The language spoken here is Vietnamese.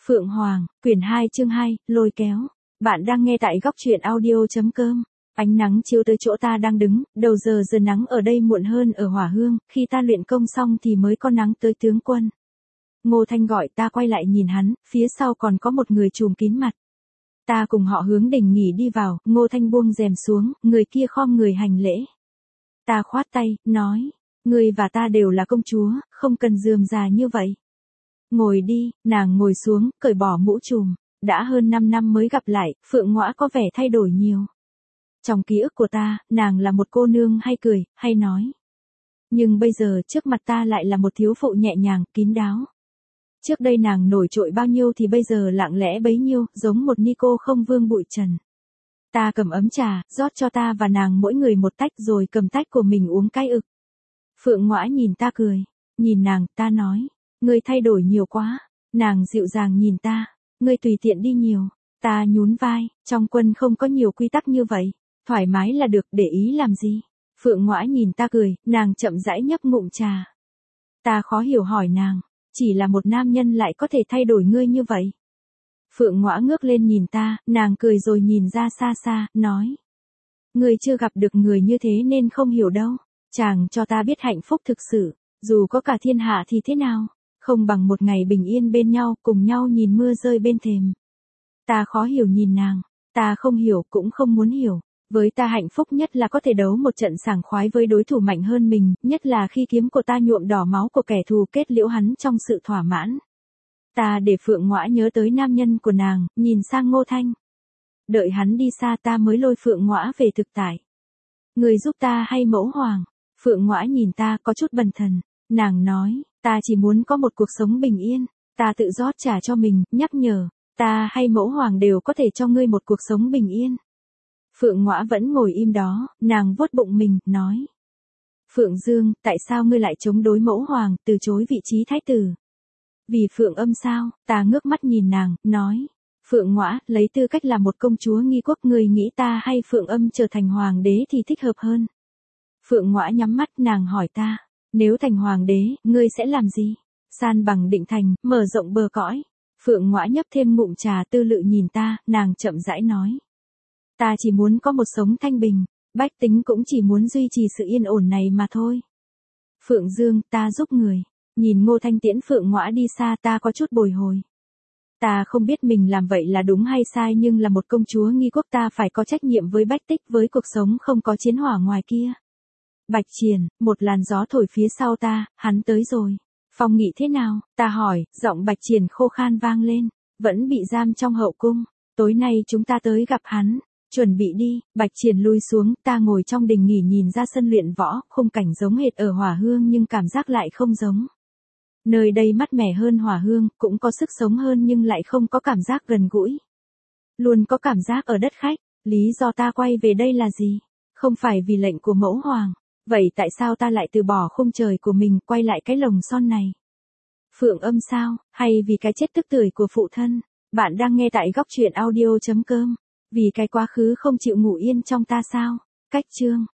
Phượng Hoàng, quyển 2 chương 2, lôi kéo. Bạn đang nghe tại góc truyện audio.com. Ánh nắng chiếu tới chỗ ta đang đứng, đầu giờ nắng ở đây muộn hơn ở Hỏa Hương, khi ta luyện công xong thì mới có nắng tới tướng quân. Ngô Thanh gọi ta quay lại nhìn hắn, phía sau còn có một người trùm kín mặt. Ta cùng họ hướng đình nghỉ đi vào, Ngô Thanh buông rèm xuống, người kia khom người hành lễ. Ta khoát tay, nói, ngươi và ta đều là công chúa, không cần rườm rà như vậy. Ngồi đi, nàng ngồi xuống, cởi bỏ mũ trùm. Đã hơn 5 năm mới gặp lại, Phượng Ngõa có vẻ thay đổi nhiều. Trong ký ức của ta, nàng là một cô nương hay cười, hay nói. Nhưng bây giờ trước mặt ta lại là một thiếu phụ nhẹ nhàng, kín đáo. Trước đây nàng nổi trội bao nhiêu thì bây giờ lặng lẽ bấy nhiêu, giống một ni cô không vương bụi trần. Ta cầm ấm trà, rót cho ta và nàng mỗi người một tách rồi cầm tách của mình uống cay ực. Phượng Ngõa nhìn ta cười. Nhìn nàng, ta nói. Ngươi thay đổi nhiều quá. Nàng dịu dàng nhìn ta. Ngươi tùy tiện đi nhiều. Ta nhún vai, trong quân không có nhiều quy tắc như vậy. Thoải mái là được, để ý làm gì. Phượng Ngõa nhìn ta cười, nàng chậm rãi nhấp ngụm trà. Ta khó hiểu hỏi nàng, chỉ là một nam nhân lại có thể thay đổi ngươi như vậy. Phượng Ngõa ngước lên nhìn ta, nàng cười rồi nhìn ra xa xa, nói. Ngươi chưa gặp được người như thế nên không hiểu đâu. Chàng cho ta biết hạnh phúc thực sự, dù có cả thiên hạ thì thế nào, không bằng một ngày bình yên bên nhau, cùng nhau nhìn mưa rơi bên thềm. Ta khó hiểu nhìn nàng, ta không hiểu cũng không muốn hiểu. Với ta hạnh phúc nhất là có thể đấu một trận sảng khoái với đối thủ mạnh hơn mình, nhất là khi kiếm của ta nhuộm đỏ máu của kẻ thù kết liễu hắn trong sự thỏa mãn. Ta để Phượng Ngõa nhớ tới nam nhân của nàng, nhìn sang Ngô Thanh. Đợi hắn đi xa ta mới lôi Phượng Ngõa về thực tại. Người giúp ta hay Mẫu Hoàng? Phượng Ngõa nhìn ta có chút bần thần. Nàng nói, ta chỉ muốn có một cuộc sống bình yên. Ta tự rót trà cho mình, nhắc nhở, ta hay Mẫu Hoàng đều có thể cho ngươi một cuộc sống bình yên. Phượng Ngõa vẫn ngồi im đó, nàng vuốt bụng mình, nói. Phượng Dương, tại sao ngươi lại chống đối Mẫu Hoàng, từ chối vị trí thái tử? Vì Phượng Âm sao? Ta ngước mắt nhìn nàng, nói. Phượng Ngõa, lấy tư cách là một công chúa nghi quốc, ngươi nghĩ ta hay Phượng Âm trở thành hoàng đế thì thích hợp hơn? Phượng Ngõa nhắm mắt, nàng hỏi ta. Nếu thành hoàng đế, ngươi sẽ làm gì? San bằng Định Thành, mở rộng bờ cõi. Phượng Ngõa nhấp thêm ngụm trà tư lự nhìn ta, nàng chậm rãi nói. Ta chỉ muốn có một sống thanh bình, bách tính cũng chỉ muốn duy trì sự yên ổn này mà thôi. Phượng Dương, ta giúp người. Nhìn Ngô Thanh tiễn Phượng Ngõa đi xa ta có chút bồi hồi. Ta không biết mình làm vậy là đúng hay sai nhưng là một công chúa nghi quốc ta phải có trách nhiệm với bách tích với cuộc sống không có chiến hỏa ngoài kia. Bạch Triển, một làn gió thổi phía sau ta, hắn tới rồi. Phong Nghị thế nào? Ta hỏi, giọng Bạch Triển khô khan vang lên. Vẫn bị giam trong hậu cung. Tối nay chúng ta tới gặp hắn. Chuẩn bị đi, Bạch Triển lui xuống, ta ngồi trong đình nghỉ nhìn ra sân luyện võ, khung cảnh giống hệt ở Hỏa Hương nhưng cảm giác lại không giống. Nơi đây mát mẻ hơn Hỏa Hương, cũng có sức sống hơn nhưng lại không có cảm giác gần gũi. Luôn có cảm giác ở đất khách, lý do ta quay về đây là gì? Không phải vì lệnh của Mẫu Hoàng. Vậy tại sao ta lại từ bỏ khung trời của mình, quay lại cái lồng son này? Phượng Âm sao, hay vì cái chết tức tưởi của phụ thân? Bạn đang nghe tại góc truyện audio.com. Vì cái quá khứ không chịu ngủ yên trong ta sao? Cách chương